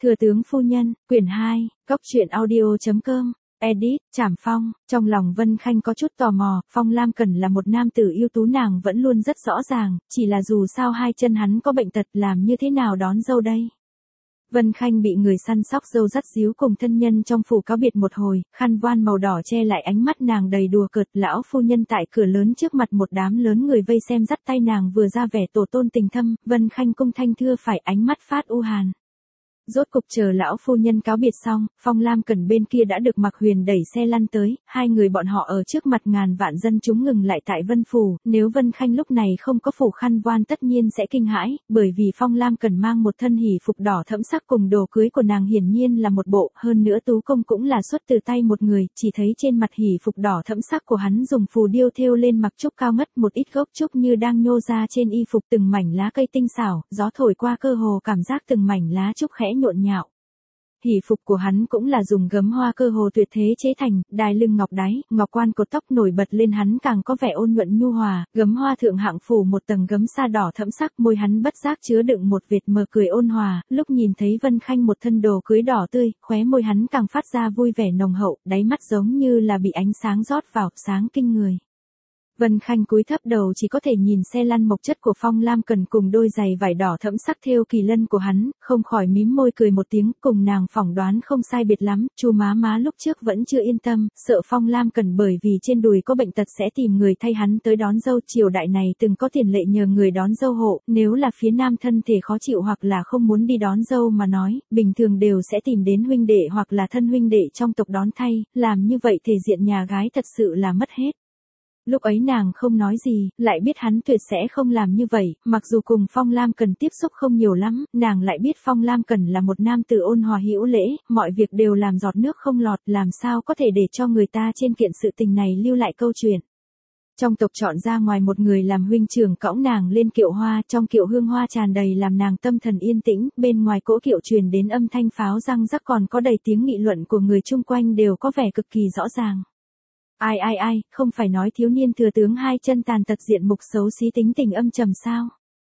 Thừa tướng phu nhân, quyển 2, Cốc truyện audio.com, edit, Trảm Phong. Trong lòng Vân Khanh có chút tò mò, Phong Lam Cần là một nam tử ưu tú nàng vẫn luôn rất rõ ràng, chỉ là dù sao hai chân hắn có bệnh tật làm như thế nào đón dâu đây. Vân Khanh bị người săn sóc dâu dắt díu cùng thân nhân trong phủ cáo biệt một hồi, khăn voan màu đỏ che lại ánh mắt nàng đầy đùa cợt. Lão phu nhân tại cửa lớn trước mặt một đám lớn người vây xem dắt tay nàng vừa ra vẻ tổ tôn tình thâm, Vân Khanh cung thanh thưa phải ánh mắt phát u hàn. Rốt cục chờ lão phu nhân cáo biệt xong, Phong Lam Cần bên kia đã được Mạc Huyền đẩy xe lăn tới, hai người bọn họ ở trước mặt ngàn vạn dân chúng ngừng lại tại Vân Phủ, nếu Vân Khanh lúc này không có phủ khăn voan tất nhiên sẽ kinh hãi, bởi vì Phong Lam Cần mang một thân hỷ phục đỏ thẫm sắc cùng đồ cưới của nàng hiển nhiên là một bộ, hơn nữa tú công cũng là xuất từ tay một người, chỉ thấy trên mặt hỷ phục đỏ thẫm sắc của hắn dùng phù điêu thêu lên mặc trúc cao ngất, một ít gốc trúc như đang nhô ra trên y phục, từng mảnh lá cây tinh xảo, gió thổi qua cơ hồ cảm giác từng mảnh lá trúc khẽ nhộn nhạo. Hỷ phục của hắn cũng là dùng gấm hoa cơ hồ tuyệt thế chế thành, đai lưng ngọc đáy, ngọc quan cột tóc nổi bật lên hắn càng có vẻ ôn nhuận nhu hòa, gấm hoa thượng hạng phủ một tầng gấm sa đỏ thẫm sắc, môi hắn bất giác chứa đựng một vệt mờ cười ôn hòa, lúc nhìn thấy Vân Khanh một thân đồ cưới đỏ tươi, khóe môi hắn càng phát ra vui vẻ nồng hậu, đáy mắt giống như là bị ánh sáng rót vào, sáng kinh người. Vân Khanh cúi thấp đầu chỉ có thể nhìn xe lăn mộc chất của Phong Lam Cần cùng đôi giày vải đỏ thẫm sắc thêu kỳ lân của hắn, không khỏi mím môi cười một tiếng, cùng nàng phỏng đoán không sai biệt lắm, chu má lúc trước vẫn chưa yên tâm, sợ Phong Lam Cần bởi vì trên đùi có bệnh tật sẽ tìm người thay hắn tới đón dâu. Triều đại này từng có tiền lệ nhờ người đón dâu hộ, nếu là phía nam thân thể khó chịu hoặc là không muốn đi đón dâu mà nói, bình thường đều sẽ tìm đến huynh đệ hoặc là thân huynh đệ trong tộc đón thay, làm như vậy thể diện nhà gái thật sự là mất hết. Lúc ấy nàng không nói gì, lại biết hắn tuyệt sẽ không làm như vậy, mặc dù cùng Phong Lam Cần tiếp xúc không nhiều lắm, nàng lại biết Phong Lam Cần là một nam tử ôn hòa hữu lễ, mọi việc đều làm giọt nước không lọt, làm sao có thể để cho người ta trên kiện sự tình này lưu lại câu chuyện. Trong tộc chọn ra ngoài một người làm huynh trưởng cõng nàng lên kiệu hoa, trong kiệu hương hoa tràn đầy làm nàng tâm thần yên tĩnh, bên ngoài cỗ kiệu truyền đến âm thanh pháo răng rắc còn có đầy tiếng nghị luận của người chung quanh đều có vẻ cực kỳ rõ ràng. Ai, không phải nói thiếu niên thừa tướng hai chân tàn tật diện mục xấu xí tính tình âm trầm sao?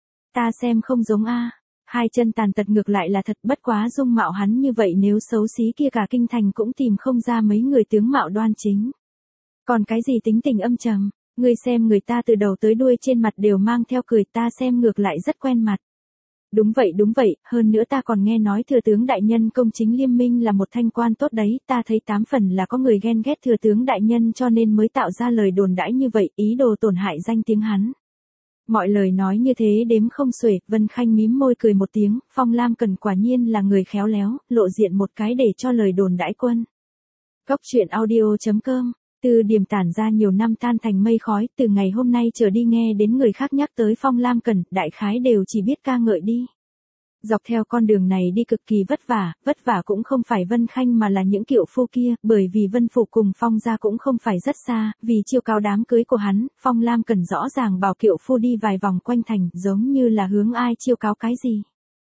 Ta xem không giống a. Hai chân tàn tật ngược lại là thật, bất quá dung mạo hắn như vậy nếu xấu xí kia cả kinh thành cũng tìm không ra mấy người tướng mạo đoan chính. Còn cái gì tính tình âm trầm, ngươi xem người ta từ đầu tới đuôi trên mặt đều mang theo cười, ta xem ngược lại rất quen mặt. Đúng vậy, hơn nữa ta còn nghe nói thừa tướng đại nhân công chính liêm minh là một thanh quan tốt đấy, ta thấy 8 phần là có người ghen ghét thừa tướng đại nhân cho nên mới tạo ra lời đồn đãi như vậy, ý đồ tổn hại danh tiếng hắn. Mọi lời nói như thế đếm không xuể, Vân Khanh mím môi cười một tiếng, Phong Lam Cần quả nhiên là người khéo léo, lộ diện một cái để cho lời đồn đãi quân. Cốc truyện audio.com. Từ điểm tản ra nhiều năm tan thành mây khói, từ ngày hôm nay trở đi nghe đến người khác nhắc tới Phong Lam Cần, đại khái đều chỉ biết ca ngợi đi. Dọc theo con đường này đi cực kỳ vất vả cũng không phải Vân Khanh mà là những kiệu phu kia, bởi vì Vân Phủ cùng Phong gia cũng không phải rất xa, vì chiêu cáo đám cưới của hắn, Phong Lam Cần rõ ràng bảo kiệu phu đi vài vòng quanh thành, giống như là hướng ai chiêu cáo cái gì.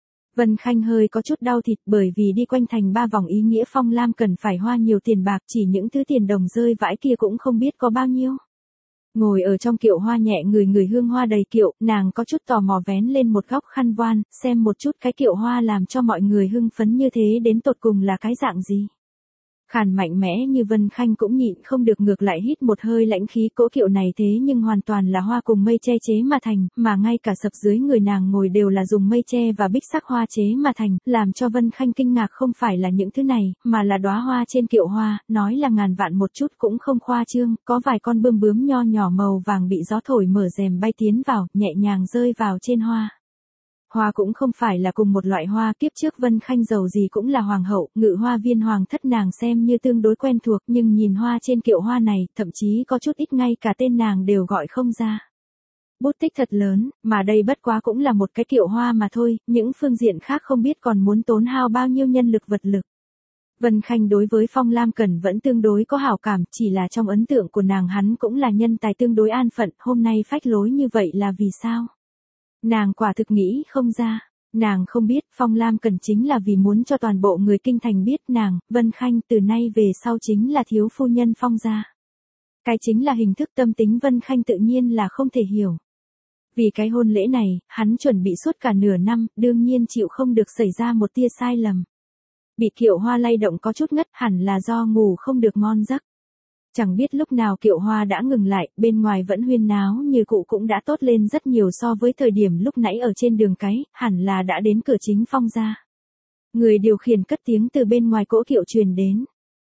Vân Khanh hơi có chút đau thịt bởi vì đi quanh thành 3 vòng ý nghĩa Phong Lam Cần phải hoa nhiều tiền bạc, chỉ những thứ tiền đồng rơi vãi kia cũng không biết có bao nhiêu. Ngồi ở trong kiệu hoa nhẹ người hương hoa đầy kiệu, nàng có chút tò mò vén lên một góc khăn voan, xem một chút cái kiệu hoa làm cho mọi người hưng phấn như thế đến tột cùng là cái dạng gì. Khàn mạnh mẽ như Vân Khanh cũng nhịn không được ngược lại hít một hơi lãnh khí, cỗ kiệu này thế nhưng hoàn toàn là hoa cùng mây che chế mà thành, mà ngay cả sập dưới người nàng ngồi đều là dùng mây che và bích sắc hoa chế mà thành, làm cho Vân Khanh kinh ngạc không phải là những thứ này, mà là đóa hoa trên kiệu hoa, nói là ngàn vạn một chút cũng không khoa trương, có vài con bươm bướm nho nhỏ màu vàng bị gió thổi mở rèm bay tiến vào, nhẹ nhàng rơi vào trên hoa. Hoa cũng không phải là cùng một loại hoa, kiếp trước Vân Khanh giàu gì cũng là hoàng hậu, ngự hoa viên hoàng thất nàng xem như tương đối quen thuộc, nhưng nhìn hoa trên kiệu hoa này, thậm chí có chút ít ngay cả tên nàng đều gọi không ra. Bút tích thật lớn, mà đây bất quá cũng là một cái kiệu hoa mà thôi, những phương diện khác không biết còn muốn tốn hao bao nhiêu nhân lực vật lực. Vân Khanh đối với Phong Lam Cần vẫn tương đối có hảo cảm, chỉ là trong ấn tượng của nàng hắn cũng là nhân tài tương đối an phận, hôm nay phách lối như vậy là vì sao? Nàng quả thực nghĩ không ra, nàng không biết Phong Lam Cần chính là vì muốn cho toàn bộ người kinh thành biết nàng, Vân Khanh từ nay về sau chính là thiếu phu nhân Phong gia. Cái chính là hình thức tâm tính Vân Khanh tự nhiên là không thể hiểu. Vì cái hôn lễ này, hắn chuẩn bị suốt cả nửa năm, đương nhiên chịu không được xảy ra một tia sai lầm. Bị Kiệu Hoa lay động có chút ngất, hẳn là do ngủ không được ngon giấc. Chẳng biết lúc nào Kiệu Hoa đã ngừng lại, bên ngoài vẫn huyên náo như cũ cũng đã tốt lên rất nhiều so với thời điểm lúc nãy ở trên đường cái, hẳn là đã đến cửa chính Phong gia. Người điều khiển cất tiếng từ bên ngoài cỗ kiệu truyền đến.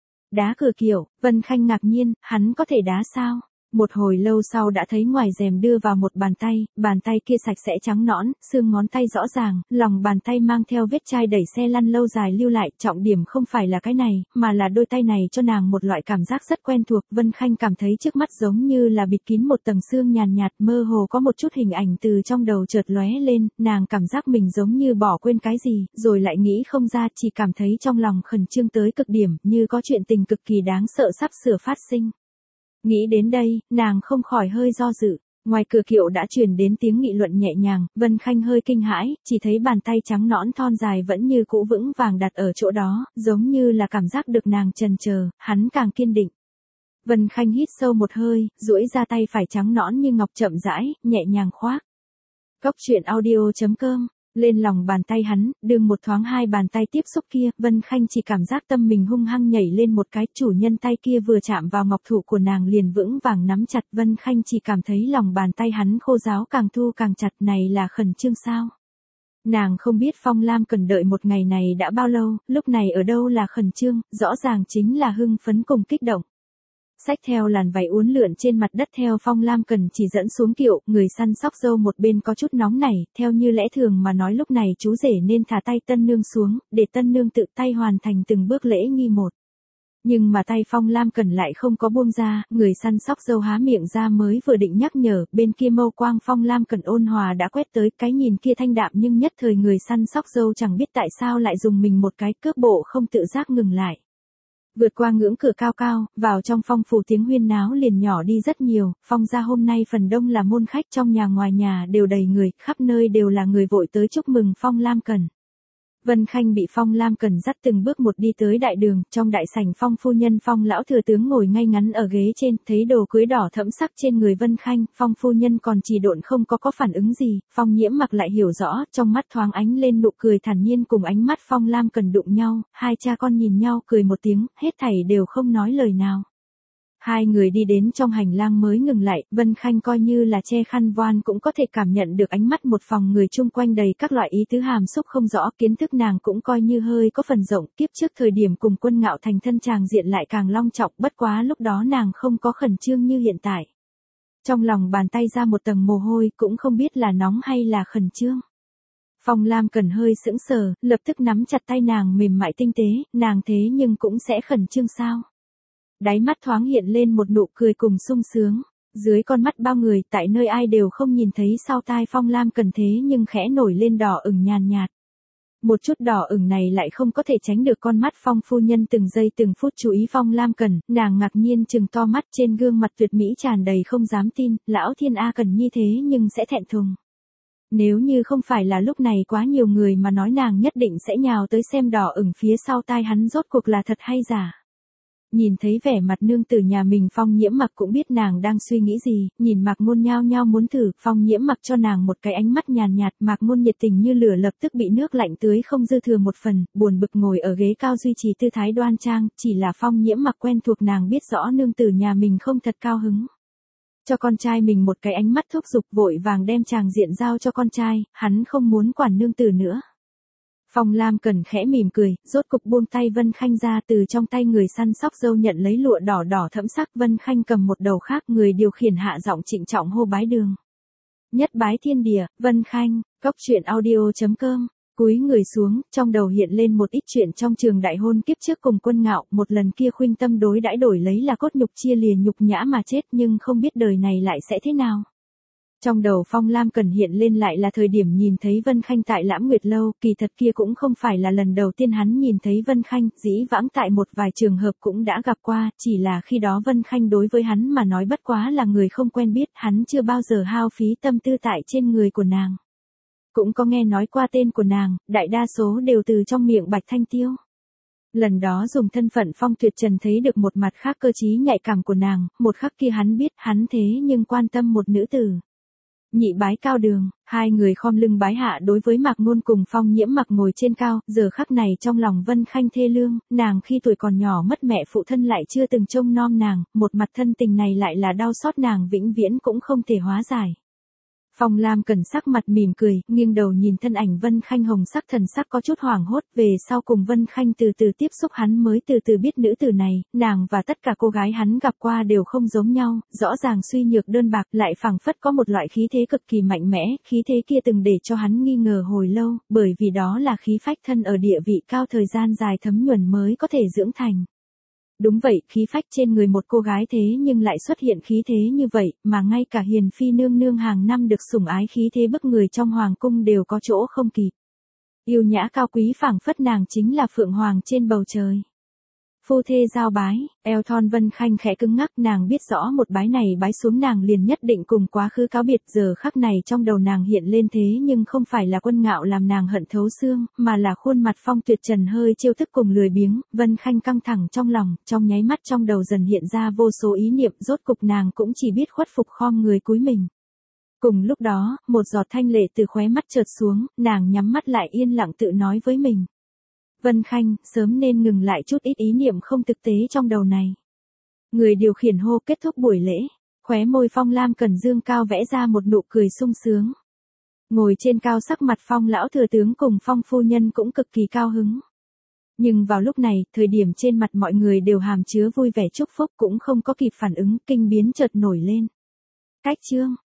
Đá cửa kiệu, Vân Khanh ngạc nhiên, hắn có thể đá sao? Một hồi lâu sau đã thấy ngoài rèm đưa vào một bàn tay kia sạch sẽ trắng nõn, xương ngón tay rõ ràng, lòng bàn tay mang theo vết chai đẩy xe lăn lâu dài lưu lại, trọng điểm không phải là cái này, mà là đôi tay này cho nàng một loại cảm giác rất quen thuộc. Vân Khanh cảm thấy trước mắt giống như là bịt kín một tầng xương nhàn nhạt, mơ hồ có một chút hình ảnh từ trong đầu chợt lóe lên, nàng cảm giác mình giống như bỏ quên cái gì, rồi lại nghĩ không ra, chỉ cảm thấy trong lòng khẩn trương tới cực điểm, như có chuyện tình cực kỳ đáng sợ sắp sửa phát sinh. Nghĩ đến đây, nàng không khỏi hơi do dự. Ngoài cửa kiệu đã truyền đến tiếng nghị luận nhẹ nhàng, Vân Khanh hơi kinh hãi, chỉ thấy bàn tay trắng nõn thon dài vẫn như cũ vững vàng đặt ở chỗ đó, giống như là cảm giác được nàng chần chờ, hắn càng kiên định. Vân Khanh hít sâu một hơi, duỗi ra tay phải trắng nõn như ngọc chậm rãi, nhẹ nhàng khoác. Cốc truyện audio.com lên lòng bàn tay hắn, đương một thoáng hai bàn tay tiếp xúc kia, Vân Khanh chỉ cảm giác tâm mình hung hăng nhảy lên một cái, chủ nhân tay kia vừa chạm vào ngọc thủ của nàng liền vững vàng nắm chặt. Vân Khanh chỉ cảm thấy lòng bàn tay hắn khô ráo càng thu càng chặt, này là khẩn trương sao? Nàng không biết Phong Lam cần đợi một ngày này đã bao lâu, lúc này ở đâu là khẩn trương, rõ ràng chính là hưng phấn cùng kích động. Xách theo làn váy uốn lượn trên mặt đất theo Phong Lam Cần chỉ dẫn xuống kiệu, người săn sóc dâu một bên có chút nóng nảy, theo như lẽ thường mà nói lúc này chú rể nên thả tay tân nương xuống, để tân nương tự tay hoàn thành từng bước lễ nghi một. Nhưng mà tay Phong Lam Cần lại không có buông ra, người săn sóc dâu há miệng ra mới vừa định nhắc nhở, bên kia mâu quang Phong Lam Cần ôn hòa đã quét tới, cái nhìn kia thanh đạm nhưng nhất thời người săn sóc dâu chẳng biết tại sao lại dùng mình một cái, cước bộ không tự giác ngừng lại. Vượt qua ngưỡng cửa cao cao, vào trong Phong phủ tiếng huyên náo liền nhỏ đi rất nhiều. Phong gia hôm nay phần đông là môn khách, trong nhà ngoài nhà đều đầy người, khắp nơi đều là người vội tới chúc mừng Phong Lam Cần. Vân Khanh bị Phong Lam Cần dắt từng bước một đi tới đại đường, trong đại sảnh Phong phu nhân Phong lão thừa tướng ngồi ngay ngắn ở ghế trên, thấy đồ cưới đỏ thẫm sắc trên người Vân Khanh, Phong phu nhân còn trì độn không có phản ứng gì, Phong Nhiễm Mặc lại hiểu rõ, trong mắt thoáng ánh lên nụ cười thản nhiên, cùng ánh mắt Phong Lam Cần đụng nhau, hai cha con nhìn nhau cười một tiếng, hết thảy đều không nói lời nào. Hai người đi đến trong hành lang mới ngừng lại, Vân Khanh coi như là che khăn voan cũng có thể cảm nhận được ánh mắt một phòng người chung quanh đầy các loại ý tứ hàm xúc không rõ, kiến thức nàng cũng coi như hơi có phần rộng, kiếp trước thời điểm cùng Quân Ngạo thành thân tràng diện lại càng long trọng, bất quá lúc đó nàng không có khẩn trương như hiện tại. Trong lòng bàn tay ra một tầng mồ hôi, cũng không biết là nóng hay là khẩn trương. Phong Lam Cần hơi sững sờ, lập tức nắm chặt tay nàng mềm mại tinh tế, nàng thế nhưng cũng sẽ khẩn trương sao? Đáy mắt thoáng hiện lên một nụ cười cùng sung sướng, dưới con mắt bao người tại nơi ai đều không nhìn thấy sau tai Phong Lam Cần thế nhưng khẽ nổi lên đỏ ửng nhàn nhạt. Một chút đỏ ửng này lại không có thể tránh được con mắt Phong phu nhân từng giây từng phút chú ý Phong Lam Cần, nàng ngạc nhiên trừng to mắt, trên gương mặt tuyệt mỹ tràn đầy không dám tin, lão thiên A Cần như thế nhưng sẽ thẹn thùng. Nếu như không phải là lúc này quá nhiều người mà nói nàng nhất định sẽ nhào tới xem đỏ ửng phía sau tai hắn rốt cuộc là thật hay giả. Nhìn thấy vẻ mặt nương tử nhà mình, Phong Nhiễm Mặc cũng biết nàng đang suy nghĩ gì, nhìn Mạc Ngôn nhao nhao muốn thử, Phong Nhiễm Mặc cho nàng một cái ánh mắt nhàn nhạt, Mạc Ngôn nhiệt tình như lửa lập tức bị nước lạnh tưới không dư thừa một phần, buồn bực ngồi ở ghế cao duy trì tư thái đoan trang, chỉ là Phong Nhiễm Mặc quen thuộc nàng biết rõ nương tử nhà mình không thật cao hứng. Cho con trai mình một cái ánh mắt thúc giục, vội vàng đem tràng diện giao cho con trai, hắn không muốn quản nương tử nữa. Phong Lam Cần khẽ mỉm cười, rốt cục buông tay Vân Khanh ra, từ trong tay người săn sóc dâu nhận lấy lụa đỏ đỏ thẫm sắc, Vân Khanh cầm một đầu khác, người điều khiển hạ giọng trịnh trọng hô bái đường. Nhất bái thiên địa, Vân Khanh, cốc truyện audio.com. Cúi người xuống, trong đầu hiện lên một ít chuyện trong trường đại hôn kiếp trước cùng Quân Ngạo, một lần kia khuynh tâm đối đãi đổi lấy là cốt nhục chia lìa nhục nhã mà chết, nhưng không biết đời này lại sẽ thế nào. Trong đầu Phong Lam Cần hiện lên lại là thời điểm nhìn thấy Vân Khanh tại Lãm Nguyệt Lâu, kỳ thật kia cũng không phải là lần đầu tiên hắn nhìn thấy Vân Khanh, dĩ vãng tại một vài trường hợp cũng đã gặp qua, chỉ là khi đó Vân Khanh đối với hắn mà nói bất quá là người không quen biết, hắn chưa bao giờ hao phí tâm tư tại trên người của nàng. Cũng có nghe nói qua tên của nàng, đại đa số đều từ trong miệng Bạch Thanh Tiêu. Lần đó dùng thân phận Phong Tuyệt Trần thấy được một mặt khác cơ trí nhạy cảm của nàng, một khắc kia hắn biết hắn thế nhưng quan tâm một nữ tử. Nhị bái cao đường, hai người khom lưng bái hạ đối với Mạc Ngôn cùng Phong Nhiễm Mặc ngồi trên cao, giờ khắc này trong lòng Vân Khanh thê lương, nàng khi tuổi còn nhỏ mất mẹ phụ thân lại chưa từng trông nom nàng, một mặt thân tình này lại là đau xót nàng vĩnh viễn cũng không thể hóa giải. Phong Lam Cần sắc mặt mỉm cười, nghiêng đầu nhìn thân ảnh Vân Khanh hồng sắc thần sắc có chút hoảng hốt, về sau cùng Vân Khanh từ từ tiếp xúc hắn mới từ từ biết nữ tử này, nàng và tất cả cô gái hắn gặp qua đều không giống nhau, rõ ràng suy nhược đơn bạc lại phảng phất có một loại khí thế cực kỳ mạnh mẽ, khí thế kia từng để cho hắn nghi ngờ hồi lâu, bởi vì đó là khí phách thân ở địa vị cao thời gian dài thấm nhuần mới có thể dưỡng thành. Đúng vậy, khí phách trên người một cô gái thế nhưng lại xuất hiện khí thế như vậy, mà ngay cả hiền phi nương nương hàng năm được sủng ái khí thế bức người trong hoàng cung đều có chỗ không kịp. Yêu nhã cao quý phảng phất nàng chính là phượng hoàng trên bầu trời. Phu thê giao bái, eo thon Vân Khanh khẽ cứng ngắc, nàng biết rõ một bái này bái xuống nàng liền nhất định cùng quá khứ cáo biệt, giờ khắc này trong đầu nàng hiện lên thế nhưng không phải là Quân Ngạo làm nàng hận thấu xương, mà là khuôn mặt Phong Tuyệt Trần hơi trêu tức cùng lười biếng. Vân Khanh căng thẳng trong lòng, trong nháy mắt trong đầu dần hiện ra vô số ý niệm, rốt cục nàng cũng chỉ biết khuất phục khom người cúi mình. Cùng lúc đó, một giọt thanh lệ từ khóe mắt chợt xuống, nàng nhắm mắt lại yên lặng tự nói với mình. Vân Khanh, sớm nên ngừng lại chút ít ý niệm không thực tế trong đầu này. Người điều khiển hô kết thúc buổi lễ, khóe môi Phong Lam Cần dương cao vẽ ra một nụ cười sung sướng. Ngồi trên cao sắc mặt Phong lão thừa tướng cùng Phong phu nhân cũng cực kỳ cao hứng. Nhưng vào lúc này, thời điểm trên mặt mọi người đều hàm chứa vui vẻ chúc phúc cũng không có kịp phản ứng, kinh biến chợt nổi lên. Cách chương